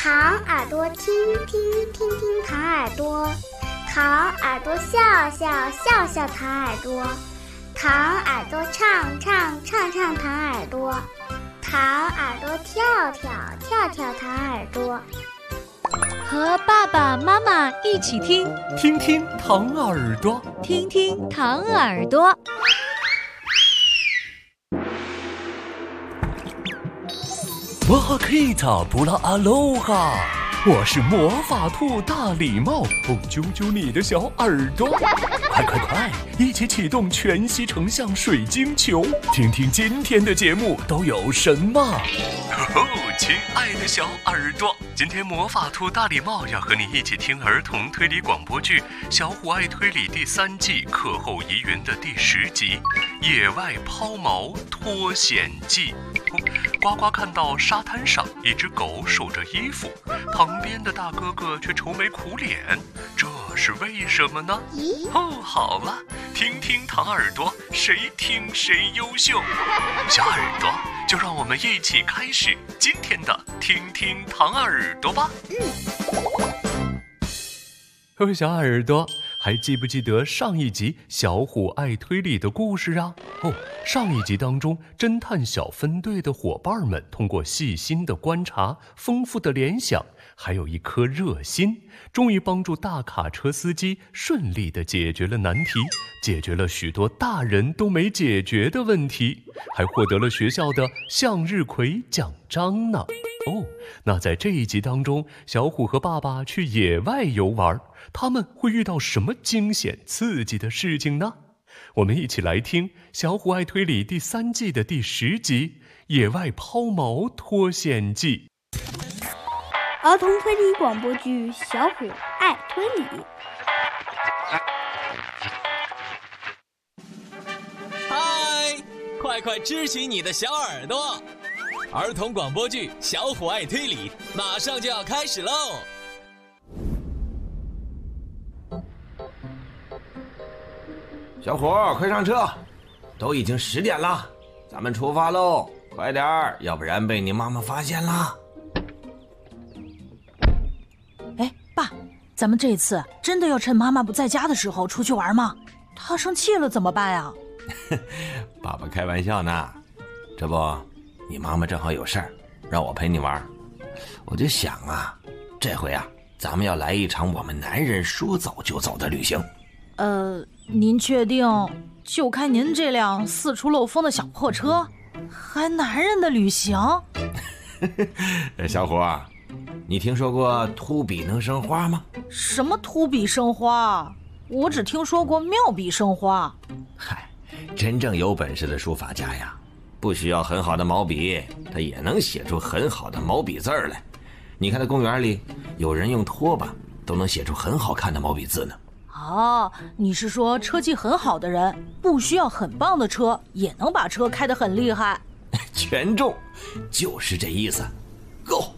糖耳朵听听听听糖耳朵，糖耳朵笑笑笑笑糖耳朵，糖耳朵唱唱唱唱糖耳朵，糖耳朵跳跳跳跳糖耳朵。 和爸爸妈妈一起听， 听听糖耳朵， 听听糖耳朵。 哇哈克塔布拉阿罗哈，我是魔法兔大礼帽，揪揪你的小耳朵，快，一起启动全息成像水晶球，听听今天的节目都有什么。亲爱的小耳朵，今天魔法兔大礼帽要和你一起听儿童推理广播剧《小虎爱推理》第3季课后疑云的第10集《野外抛锚脱险记》。呱呱看到沙滩上一只狗守着衣服，旁边的大哥哥却愁眉苦脸，这是为什么呢？好了，听听糖耳朵，谁听谁优秀。小耳朵，就让我们一起开始今天的听听糖耳朵吧。各位小耳朵，还记不记得上一集小虎爱推理的故事啊？上一集当中，侦探小分队的伙伴们通过细心的观察、丰富的联想，还有一颗热心，终于帮助大卡车司机顺利地解决了难题，解决了许多大人都没解决的问题，还获得了学校的向日葵奖章呢。那在这一集当中，小虎和爸爸去野外游玩，他们会遇到什么惊险刺激的事情呢？我们一起来听《小虎爱推理》第3季的第10集《野外抛锚脱险记》。 儿童推理广播剧《小虎爱推理》。 嗨，快支起你的小耳朵！儿童广播剧《小虎爱推理》马上就要开始喽！ 小虎，快上车，都已经10点了，咱们出发喽！快点儿，要不然被你妈妈发现了。 爸，咱们这次真的要趁妈妈不在家的时候出去玩吗？她生气了怎么办呀？ 爸爸开玩笑呢，这不，你妈妈正好有事儿，让我陪你玩。我就想啊，这回啊，咱们要来一场我们男人说走就走的旅行。 您确定就开您这辆四处漏风的小破车，还男人的旅行？ 小虎啊，你听说过秃笔能生花吗？ 什么秃笔生花？我只听说过妙笔生花。 嗨，真正有本事的书法家呀，不需要很好的毛笔，他也能写出很好的毛笔字来。你看在公园里，有人用拖把都能写出很好看的毛笔字呢。 你是说车技很好的人不需要很棒的车也能把车开得很厉害？ 全中，就是这意思。Go！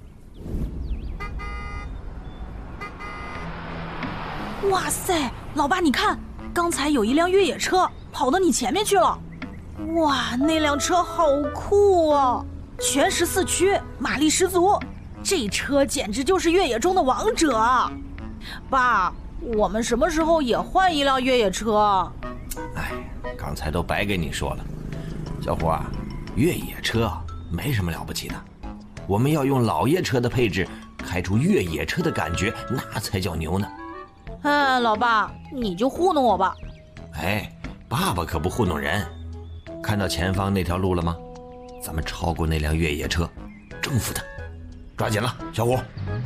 哇塞，老爸你看，刚才有一辆越野车跑到你前面去了。哇，那辆车好酷啊，全14驱，马力十足，这车简直就是越野中的王者。爸，我们什么时候也换一辆越野车？ 刚才都白跟你说了，小虎啊，越野车没什么了不起的，我们要用老爷车的配置，开出越野车的感觉，那才叫牛呢。 老爸，你就糊弄我吧。 爸爸可不糊弄人。看到前方那条路了吗？咱们超过那辆越野车，征服它。抓紧了，小虎。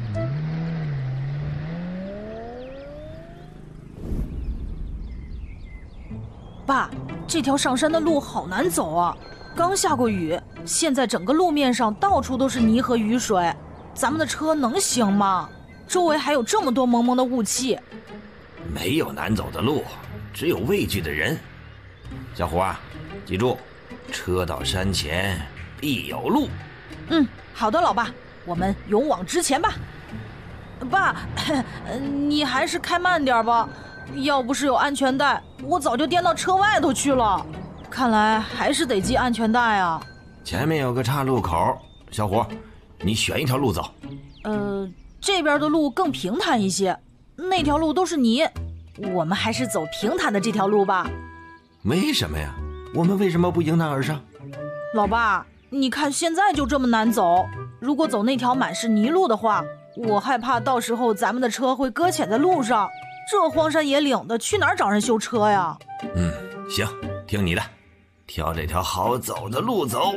爸，这条上山的路好难走啊，刚下过雨，现在整个路面上到处都是泥和雨水，咱们的车能行吗？周围还有这么多蒙蒙的雾气。 没有难走的路，只有畏惧的人。小虎啊，记住，车到山前必有路。 好的，老爸，我们勇往直前吧。爸，你还是开慢点吧，要不是有安全带，我早就颠到车外头去了。看来还是得系安全带啊。 前面有个岔路口，小虎， 你选一条路走。 这边的路更平坦一些，那条路都是泥，我们还是走平坦的这条路吧。 为什么呀？我们为什么不迎难而上？ 老爸，你看现在就这么难走，如果走那条满是泥路的话，我害怕到时候咱们的车会搁浅在路上，这荒山野岭的，去哪儿找人修车呀？ 行，听你的，挑这条好走的路走。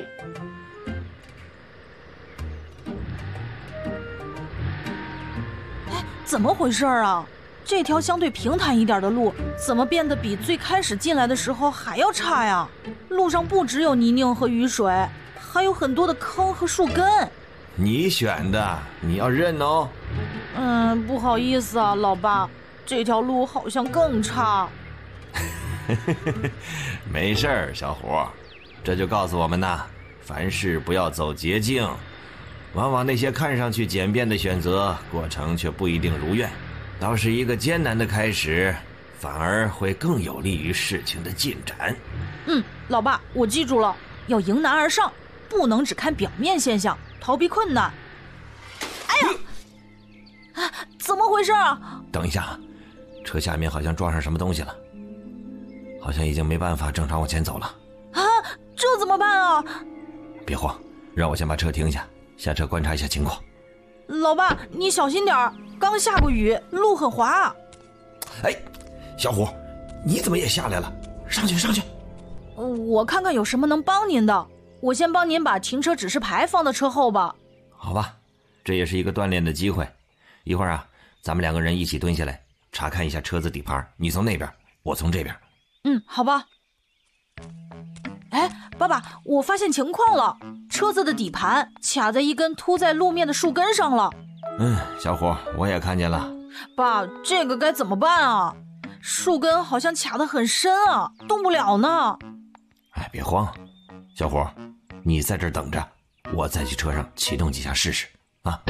怎么回事啊？这条相对平坦一点的路，怎么变得比最开始进来的时候还要差呀？路上不只有泥泞和雨水，还有很多的坑和树根。 你选的，你要认哦。 不好意思啊，老爸，这条路好像更差。 没事儿，小伙，这就告诉我们呐，凡事不要走捷径。往往那些看上去简便的选择，过程却不一定如愿，倒是一个艰难的开始，反而会更有利于事情的进展。 老爸，我记住了，要迎难而上，不能只看表面现象，逃避困难。哎呀，怎么回事啊？ 等一下，车下面好像撞上什么东西了，好像已经没办法正常往前走了。 啊，这怎么办啊？ 别慌，让我先把车停下，下车观察一下情况。 老爸，你小心点儿，刚下过雨，路很滑。 哎，小虎，你怎么也下来了？上去上去。 我看看有什么能帮您的，我先帮您把停车指示牌放到车后吧。 好吧，这也是一个锻炼的机会。一会儿啊，咱们2个人一起蹲下来查看一下车子底盘，你从那边，我从这边。 好吧。哎，爸爸，我发现情况了，车子的底盘卡在一根凸在路面的树根上了。 小虎，我也看见了。 爸，这个该怎么办啊？树根好像卡得很深啊，动不了呢。 哎，别慌，小虎，你在这儿等着，我再去车上启动几下试试啊。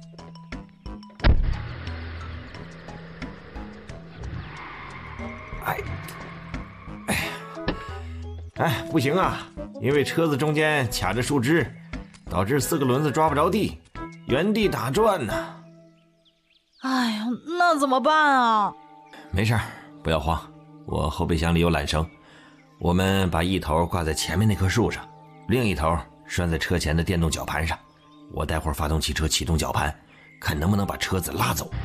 不行啊，因为车子中间卡着树枝，导致4个轮子抓不着地，原地打转呢。 哎呀，那怎么办啊？ 没事，不要慌，我后备箱里有缆绳，我们把一头挂在前面那棵树上，另一头拴在车前的电动绞盘上，我待会儿发动汽车启动绞盘，看能不能把车子拉走。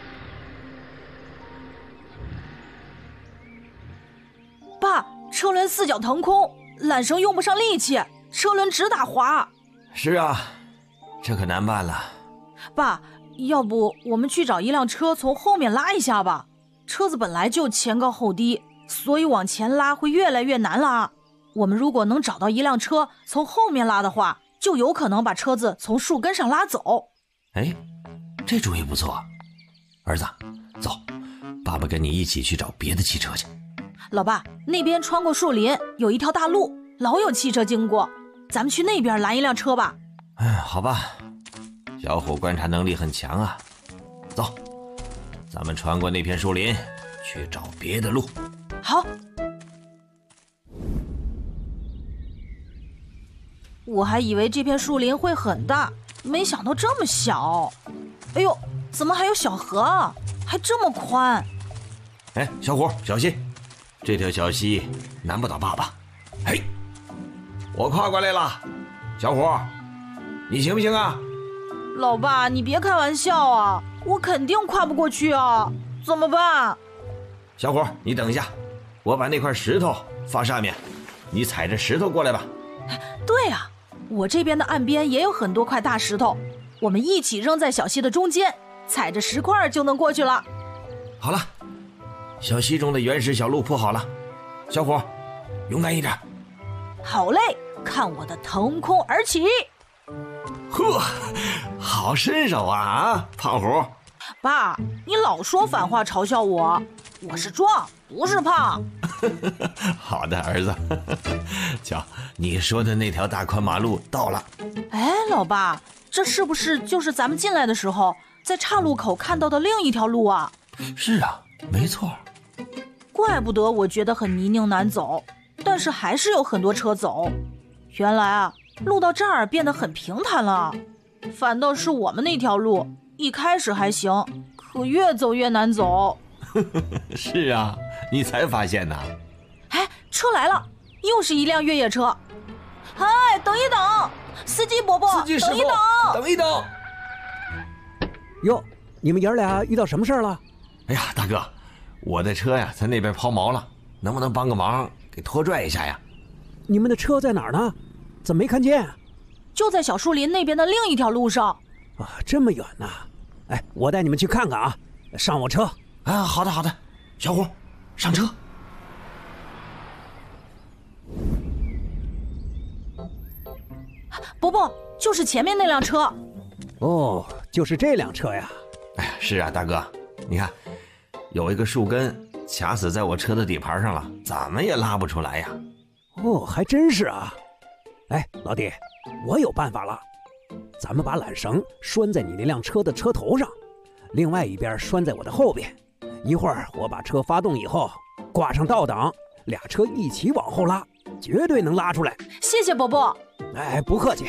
爸，车轮4脚腾空，缆绳用不上力气，车轮直打滑。 是啊，这可难办了。 爸，要不我们去找一辆车从后面拉一下吧？车子本来就前高后低，所以往前拉会越来越难拉。我们如果能找到一辆车从后面拉的话，就有可能把车子从树根上拉走。 哎，这主意不错。儿子，走，爸爸跟你一起去找别的汽车去。 老爸，那边穿过树林有一条大路，老有汽车经过，咱们去那边拦一辆车吧。 好吧，小虎观察能力很强啊。走，咱们穿过那片树林去找别的路。 好。我还以为这片树林会很大，没想到这么小。哎呦，怎么还有小河啊？还这么宽。 哎，小虎小心，这条小溪难不倒爸爸。嘿，我跨过来了，小虎，你行不行啊？ 老爸，你别开玩笑啊，我肯定跨不过去啊，怎么办？ 小虎，你等一下，我把那块石头放上面，你踩着石头过来吧。 对啊，我这边的岸边也有很多块大石头，我们一起扔在小溪的中间，踩着石块就能过去了。 好了，小溪中的原始小路铺好了，小虎，勇敢一点。 好嘞，看我的腾空而起。 呵，好身手啊，胖虎。 爸，你老说反话嘲笑我，我是壮，不是胖。 好的，儿子。瞧，你说的那条大宽马路到了。 哎，老爸，这是不是就是咱们进来的时候在岔路口看到的另一条路啊？ 是啊，没错。 怪不得我觉得很泥泞难走，但是还是有很多车走。原来啊，路到这儿变得很平坦了。 反倒是我们那条路一开始还行，可越走越难走。 是啊，你才发现呢。 哎，车来了，又是一辆越野车。嗨，等一等，司机伯伯， 司机师傅， 等一等， 等一等。 哟，你们爷俩遇到什么事了？ 哎呀，大哥，我的车呀在那边抛锚了，能不能帮个忙给拖拽一下呀？ 你们的车在哪儿呢？怎么没看见？ 就在小树林那边的另一条路上。 啊，这么远呢？哎，我带你们去看看啊！上我车。 啊，好的好的，小虎，上车。 伯伯，就是前面那辆车。 哦，就是这辆车呀。 哎呀，是啊，大哥，你看，有一个树根卡死在我车的底盘上了，怎么也拉不出来呀。 哦，还真是啊。哎，老弟，我有办法了，咱们把缆绳拴在你那辆车的车头上，另外一边拴在我的后边。一会儿我把车发动以后，挂上倒档，俩车一起往后拉，绝对能拉出来。 谢谢伯伯。 哎，不客气。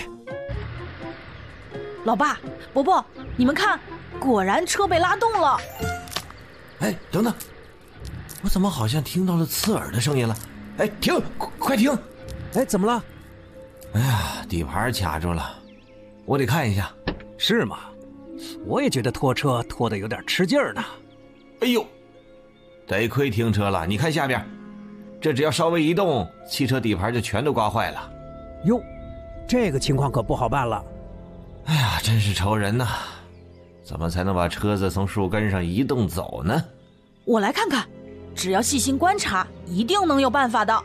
老爸，伯伯，你们看，果然车被拉动了。 哎，等等，我怎么好像听到了刺耳的声音了？哎，停，快停！ 哎，怎么了？ 哎呀，底盘卡住了，我得看一下。 是吗？我也觉得拖车拖得有点吃劲儿呢。 哎呦，得亏停车了，你看下边，这只要稍微一动，汽车底盘就全都刮坏了。 哟，这个情况可不好办了。 哎呀，真是愁人呐！怎么才能把车子从树根上移动走呢？ 我来看看，只要细心观察，一定能有办法的。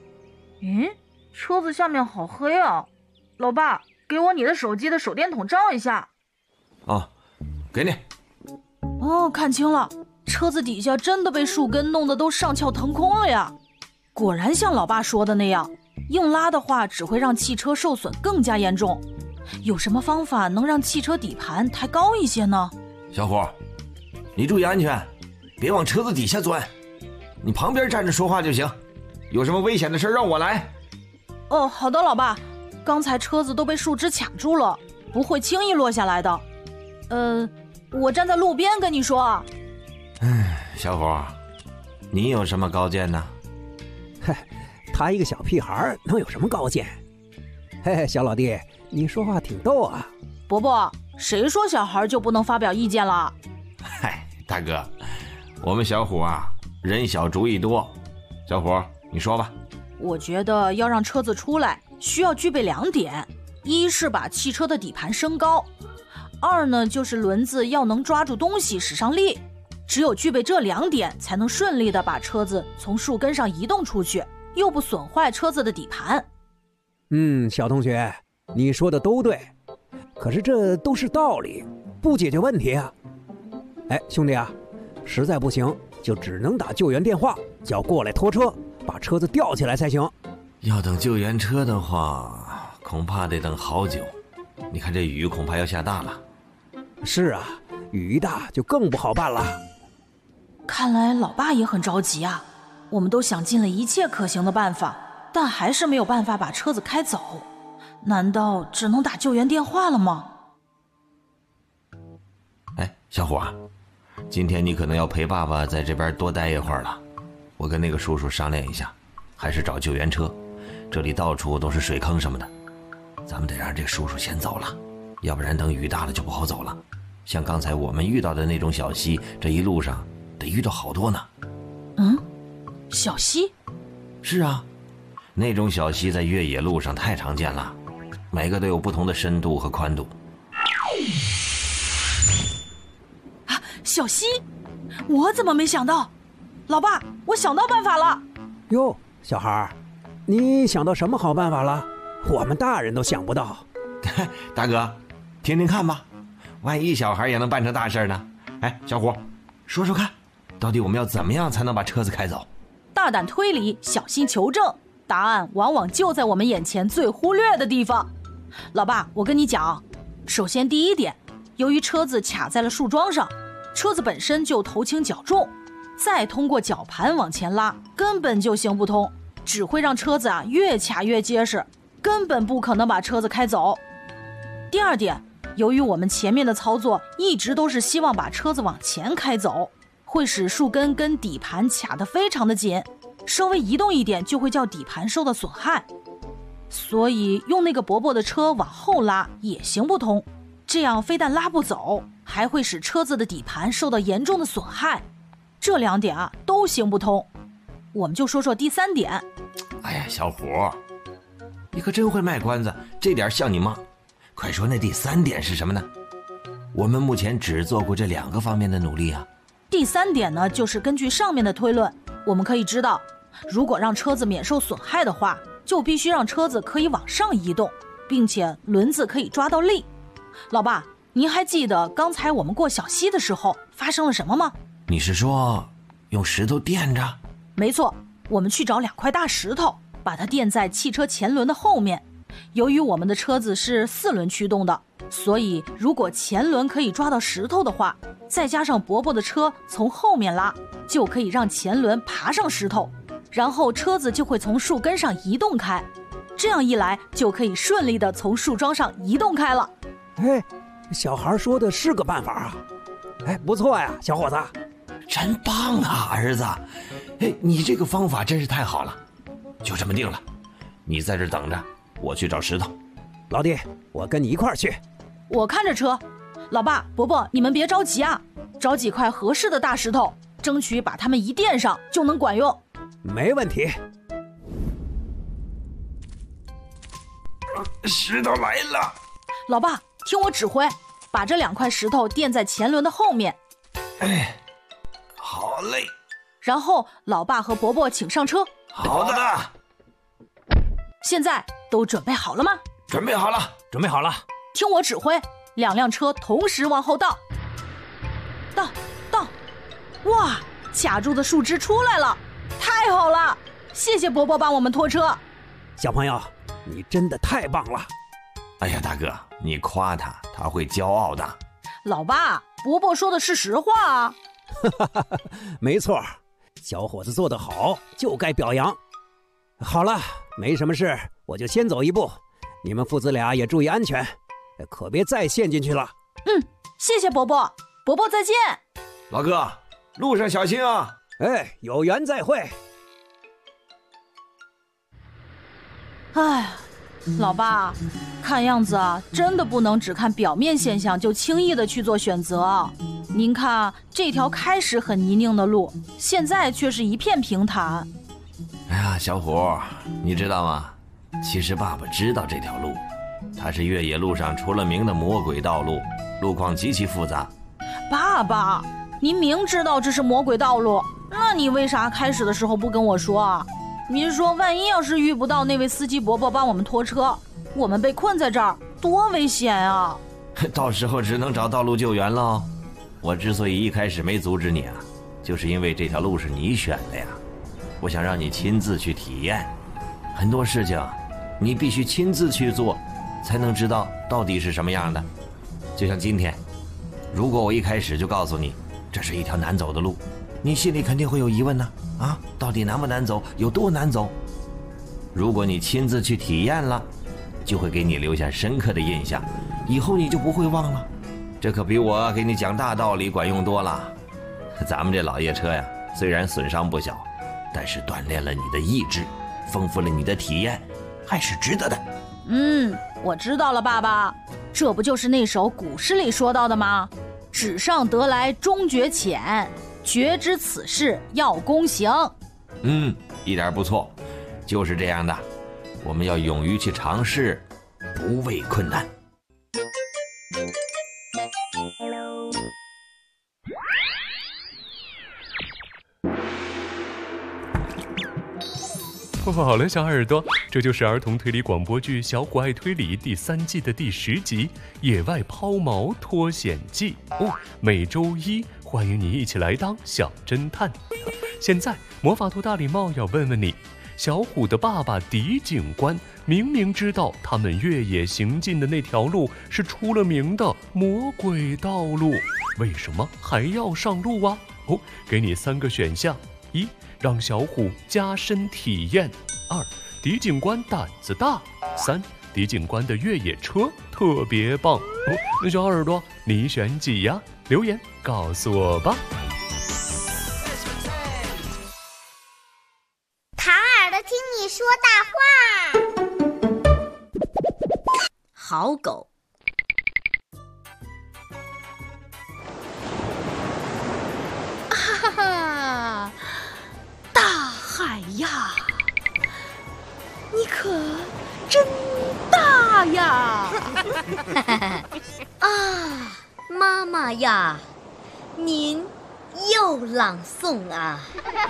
车子下面好黑啊！老爸，给我你的手机的手电筒照一下。 哦，给你。 哦，看清了，车子底下真的被树根弄得都上翘腾空了呀！果然像老爸说的那样，硬拉的话只会让汽车受损更加严重。有什么方法能让汽车底盘抬高一些呢？ 小伙，你注意安全，别往车子底下钻，你旁边站着说话就行。有什么危险的事让我来。 哦，好的，老爸。刚才车子都被树枝卡住了，不会轻易落下来的。我站在路边跟你说。 小伙，你有什么高见呢？ 嘿，他一个小屁孩能有什么高见？嘿嘿，小老弟，你说话挺逗啊。 伯伯，谁说小孩就不能发表意见了？ 嗨，大哥，我们小虎啊，人小主意多。小虎，你说吧。 我觉得要让车子出来，需要具备2点：一是把汽车的底盘升高，二呢就是轮子要能抓住东西使上力。只有具备这2点，才能顺利地把车子从树根上移动出去，又不损坏车子的底盘。 小同学，你说的都对，可是这都是道理，不解决问题啊。哎，兄弟啊，实在不行就只能打救援电话，叫过来拖车，把车子吊起来才行。 要等救援车的话，恐怕得等好久。你看这雨恐怕要下大了。 是啊，雨一大就更不好办了。 看来老爸也很着急啊。我们都想尽了一切可行的办法，但还是没有办法把车子开走。难道只能打救援电话了吗？ 哎，小虎啊，今天你可能要陪爸爸在这边多待一会儿了。我跟那个叔叔商量一下，还是找救援车，这里到处都是水坑什么的，咱们得让这个叔叔先走了，要不然等雨大了就不好走了。像刚才我们遇到的那种小溪，这一路上得遇到好多呢。 小溪？ 是啊，那种小溪在越野路上太常见了，每个都有不同的深度和宽度。 啊，小溪？我怎么没想到？老爸，我想到办法了。 哟，小孩，你想到什么好办法了？我们大人都想不到。 大哥，听听看吧，万一小孩也能办成大事呢？哎，小虎，说说看，到底我们要怎么样才能把车子开走？ 大胆推理，小心求证，答案往往就在我们眼前最忽略的地方。老爸，我跟你讲，首先第一点，由于车子卡在了树桩上，车子本身就头轻脚重，再通过绞盘往前拉，根本就行不通，只会让车子越卡越结实，根本不可能把车子开走。第二点， 由于我们前面的操作一直都是希望把车子往前开走，会使树根跟底盘卡得非常的紧，稍微移动一点就会叫底盘受到损害。所以用那个伯伯的车往后拉也行不通，这样非但拉不走，还会使车子的底盘受到严重的损害。这2点啊都行不通。我们就说说第3点。 哎呀，小虎，你可真会卖关子，这点像你妈。快说那第3点是什么呢？我们目前只做过这2个方面的努力啊。 第3点呢，就是根据上面的推论，我们可以知道，如果让车子免受损害的话，就必须让车子可以往上移动，并且轮子可以抓到力。老爸，您还记得刚才我们过小溪的时候发生了什么吗？ 你是说用石头垫着？ 没错，我们去找2块大石头，把它垫在汽车前轮的后面。由于我们的车子是4轮驱动的，所以如果前轮可以抓到石头的话，再加上伯伯的车从后面拉，就可以让前轮爬上石头，然后车子就会从树根上移动开。这样一来，就可以顺利地从树桩上移动开了。 哎，小孩说的是个办法啊！哎，不错呀，小伙子， 真棒啊，儿子！哎，你这个方法真是太好了，就这么定了。你在这等着，我去找石头。 老弟，我跟你一块儿去。 我看着车。老爸、伯伯，你们别着急啊，找几块合适的大石头，争取把它们一垫上就能管用。 没问题。 石头来了。 老爸，听我指挥，把这2块石头垫在前轮的后面。 哎，好嘞。 然后老爸和伯伯请上车。 好的。 现在都准备好了吗？ 准备好了， 准备好了。 听我指挥，2辆车同时往后倒。倒！哇，卡住的树枝出来了，太好了！谢谢伯伯帮我们拖车。 小朋友，你真的太棒了。 哎呀，大哥，你夸他，他会骄傲的。 老爸，伯伯说的是实话啊。 没错，小伙子做得好，就该表扬。好了，没什么事，我就先走一步。你们父子俩也注意安全，可别再陷进去了。 谢谢伯伯，伯伯再见。 老哥，路上小心啊。 哎，有缘再会。 哎，老爸，看样子啊，真的不能只看表面现象就轻易的去做选择。您看，这条开始很泥泞的路，现在却是一片平坦。 哎呀，小虎，你知道吗？其实爸爸知道这条路，它是越野路上出了名的魔鬼道路，路况极其复杂。 爸爸，您明知道这是魔鬼道路，那你为啥开始的时候不跟我说啊？您说万一要是遇不到那位司机伯伯帮我们拖车，我们被困在这儿，多危险啊！ 到时候只能找道路救援喽。我之所以一开始没阻止你啊，就是因为这条路是你选的呀。我想让你亲自去体验，很多事情你必须亲自去做，才能知道到底是什么样的。就像今天，如果我一开始就告诉你这是一条难走的路，你心里肯定会有疑问呢。到底难不难走，有多难走？如果你亲自去体验了，就会给你留下深刻的印象，以后你就不会忘了。这可比我给你讲大道理管用多了。咱们这老爷车呀，虽然损伤不小，但是锻炼了你的意志，丰富了你的体验，还是值得的。 我知道了，爸爸，这不就是那首古诗里说到的吗？纸上得来终觉浅，绝知此事要躬行。 一点不错，就是这样的。我们要勇于去尝试，不畏困难。 好了，小耳朵，这就是儿童推理广播剧《小虎爱推理》第3季的第10集《野外抛锚脱险记》每周一欢迎你一起来当小侦探。现在魔法兔大礼帽要问问你，小虎的爸爸狄警官明明知道他们越野行进的那条路是出了名的魔鬼道路，为什么还要上路啊？给你3个选项：一，让小虎加深体验；2，狄警官胆子大；3， 狄警官的越野车特别棒那小耳朵，你选几呀？留言告诉我吧。 唐耳朵听你说大话。 好狗。 哈哈，大海呀，你可真大呀！ 啊，妈妈呀，您又朗诵啊！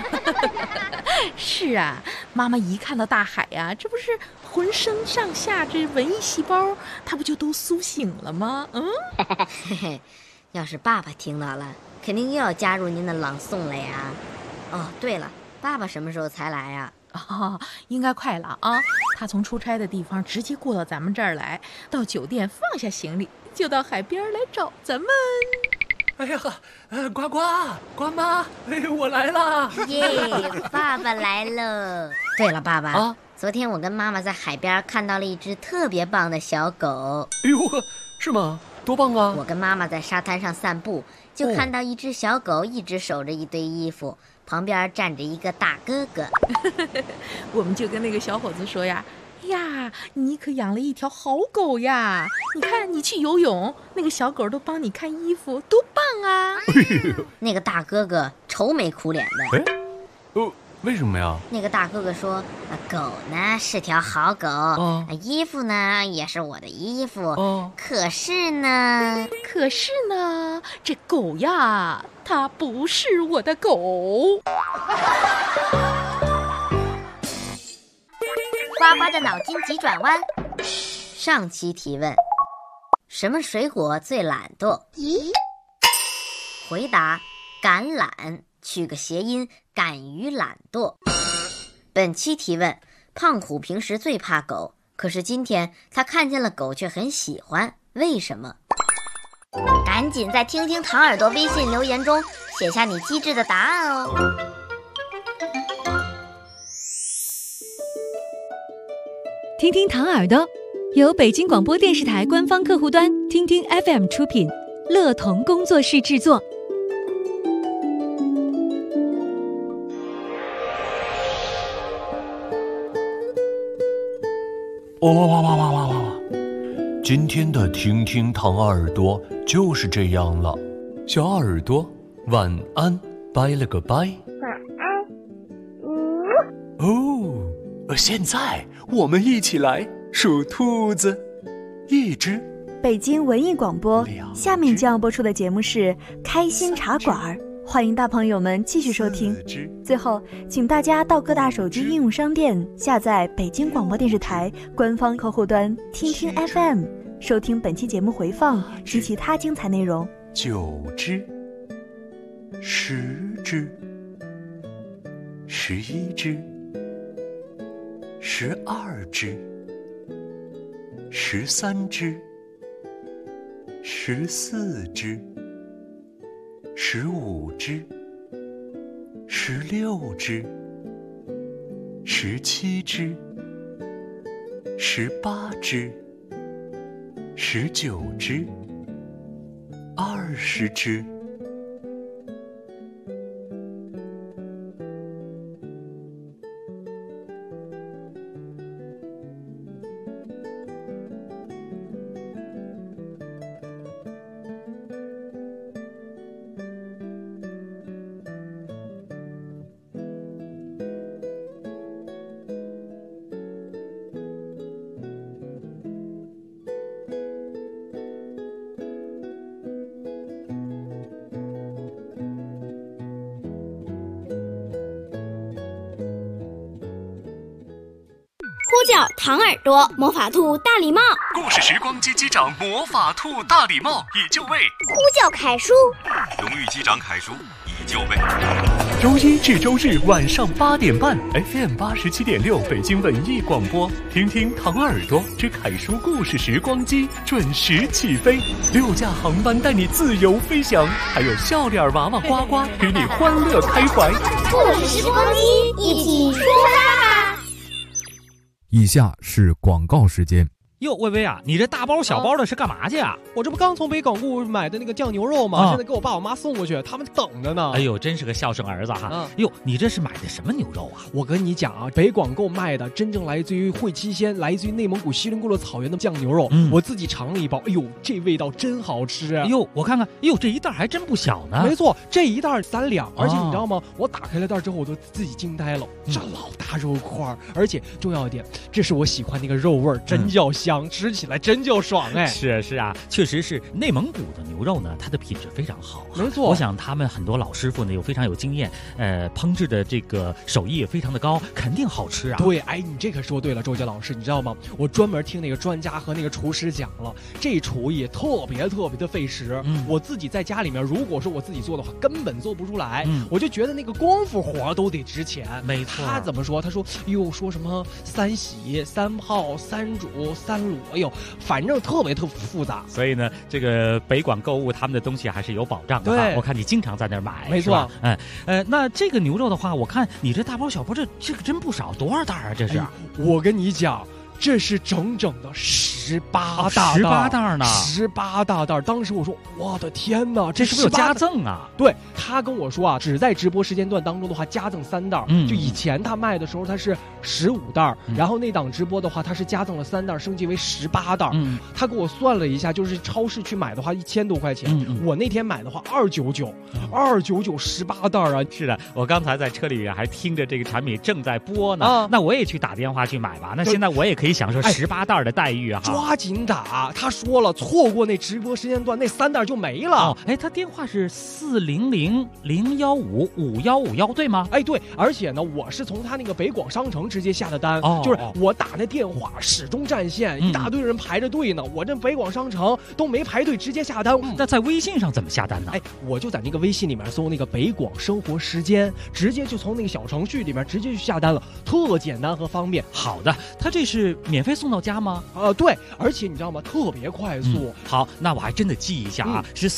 是啊，妈妈一看到大海呀，这不是浑身上下这文艺细胞，它不就都苏醒了吗？ 嘿嘿，要是爸爸听到了，肯定又要加入您的朗诵了呀。哦，对了，爸爸什么时候才来呀？ 应该快了啊！他从出差的地方直接过到咱们这儿来，到酒店放下行李，就到海边来找咱们。 哎呀，呱呱呱妈，我来了！ 耶，爸爸来了！对了，爸爸啊， 昨天我跟妈妈在海边看到了一只特别棒的小狗。 哎呦，是吗？多棒啊！ 我跟妈妈在沙滩上散步，就看到一只小狗一直守着一堆衣服，旁边站着一个大哥哥。 我们就跟那个小伙子说呀，哎呀，你可养了一条好狗呀！你看你去游泳，那个小狗都帮你看衣服，多棒啊！ 那个大哥哥愁眉苦脸的。 为什么呀？ 那个大哥哥说，狗呢是条好狗，衣服呢也是我的衣服，可是呢， 这狗呀，它不是我的狗。 呱呱的脑筋急转弯。上期提问：什么水果最懒惰？ 咦？ 回答：橄榄，取个谐音，敢于懒惰。本期提问：胖虎平时最怕狗，可是今天他看见了狗却很喜欢，为什么？赶紧在听听唐耳朵微信留言中写下你机智的答案哦。 听听唐耳朵由北京广播电视台官方客户端听听 FM 出品，乐童工作室制作。 哇！今天的听听唐耳朵就是这样了，小耳朵晚安，拜了个拜。 晚安。 现在我们一起来数兔子，一只。 北京文艺广播，下面将要播出的节目是《开心茶馆》，欢迎大朋友们继续收听。最后，请大家到各大手机应用商店下载北京广播电视台官方客户端听听 FM， 收听本期节目回放及其他精彩内容。 9只，10只，11只，12只，13只，14只，15只，16只，17只，18只，19只，20只。 呼叫唐耳朵魔法兔大礼帽， 故事时光机机长魔法兔大礼帽已就位， 呼叫凯叔， 荣誉机长凯叔已就位。 周一至周日晚上8点半 FM 87.6北京文艺广播，听听唐耳朵之凯叔故事时光机准时起飞，6架航班带你自由飞翔，还有笑脸娃娃呱呱与你欢乐开怀。 故事时光机，一起出发吧！ 以下是广告时间。 哟，薇薇啊，你这大包小包的是干嘛去啊？ 我这不刚从北港路买的那个酱牛肉吗？现在给我爸我妈送过去，他们等着呢。 哎呦，真是个孝顺儿子哈！哟，你这是买的什么牛肉啊？ 我跟你讲啊，北广购卖的真正来自于会期鲜，来自于内蒙古锡林郭勒草原的酱牛肉，我自己尝了一包，哎呦，这味道真好吃！ 哎呦，我看看，哎呦，这一袋还真不小呢。 没错，这一袋3两，而且你知道吗？我打开了袋之后，我都自己惊呆了，这老大肉块，而且重要一点，这是我喜欢那个肉味，真叫香，吃起来真叫爽哎！ 是啊，确实是内蒙古的牛肉呢，它的品质非常好。 没错， 我想他们很多老师傅呢又非常有经验，烹制的这个手艺也非常的高，肯定好吃啊。 对，哎，你这可说对了，周杰老师，你知道吗？我专门听那个专家和那个厨师讲了，这厨艺特别的费时。我自己在家里面，如果说我自己做的话，根本做不出来。我就觉得那个功夫活都得值钱。 没错。 他怎么说？他说，哟，说什么3洗、3泡、3煮、3卤，哎呦，反正特别复杂。 所以呢，这个北广购物他们的东西还是有保障的。对，我看你经常在那儿买。 没错。 那这个牛肉的话，我看你这大包小包，这个真不少，多少袋啊？这是？ 我跟你讲。这是整整的18 袋呢 ，18大袋。当时我说，我的天哪， 这是不是有加赠啊？ 对，他跟我说啊，只在直播时间段当中的话，加赠3袋。就以前他卖的时候，他是15袋，然后那档直播的话，他是加赠了3袋，升级为18袋。他给我算了一下，就是超市去买的话，1000多块钱。我那天买的话，299，29918袋啊！ 是的，我刚才在车里还听着这个产品正在播呢。那我也去打电话去买吧。那现在我也可以享受18袋的待遇啊！ 抓紧打！他说了，错过那直播时间段，那3袋就没了。 他电话是400-015-5151，对吗？ 对，而且呢，我是从他那个北广商城直接下的单，就是我打那电话始终占线，一大堆人排着队呢。我这北广商城都没排队，直接下单。 那在微信上怎么下单呢？ 我就在那个微信里面搜那个北广生活时间，直接就从那个小程序里面直接去下单了，特简单和方便。 好的，他这是免费送到家吗？ 对，而且你知道吗？特别快速。 好，那我还真的记一下啊，是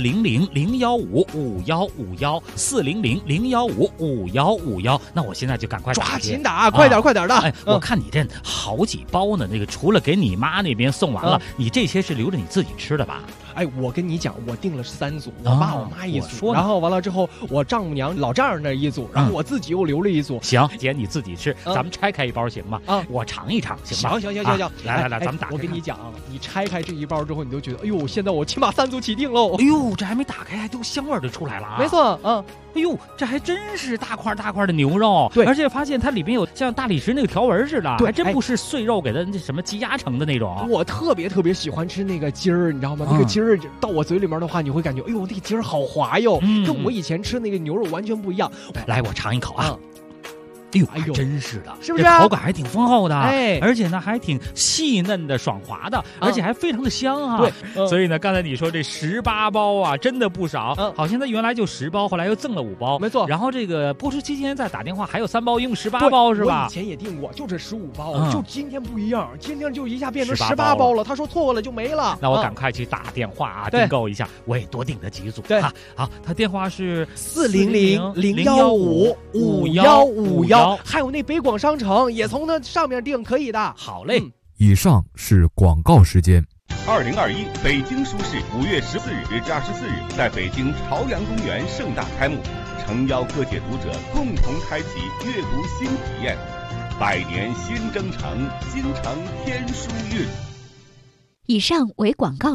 400-015-5151，400-015-5151。那我现在就赶快抓紧打，快点的！ 我看你这好几包呢，那个除了给你妈那边送完了，你这些是留着你自己吃的吧？ 我跟你讲，我订了3组，我爸我妈一组，然后完了之后，我丈母娘老丈人那一组，然后我自己又留了一组。 行，姐你自己吃，咱们拆开一包行吗？我尝一尝行吗？ 行， 来，咱们打开。 我跟你讲，你拆开这一包之后，你都觉得，哎呦，现在我起码3组起订喽。 哎呦，这还没打开，还都香味儿就出来了啊！ 没错， 哎呦，这还真是大块的牛肉，对，而且发现它里面有像大理石那个条纹似的，还真不是碎肉给它那什么积压成的那种。 我特别喜欢吃那个筋儿，你知道吗？那个筋儿到我嘴里面的话，你会感觉，哎呦，那个筋儿好滑哟，跟我以前吃那个牛肉完全不一样。 来，我尝一口啊。哎呦，真是的， 是不是？ 口感还挺丰厚的，而且呢还挺细嫩的、爽滑的，而且还非常的香啊。 对， 所以呢，刚才你说这18包啊，真的不少。好像它原来就10包，后来又赠了5包， 没错。 然后这个播出期间再打电话还有3包，一共18包是吧？ 我以前也订过，就这15包，就今天不一样，今天就一下变成18包了。他说错过了就没了。 那我赶快去打电话啊，订购一下，我也多订了几组。 对， 好，他电话是 400-015-5151，还有那北广商城也从那上面订可以的。 好嘞。 以上是广告时间。 2021北京书市5月14日至24日在北京朝阳公园盛大开幕，诚邀各界读者共同开启阅读新体验。100年新征程，京城天书韵。 以上为广告。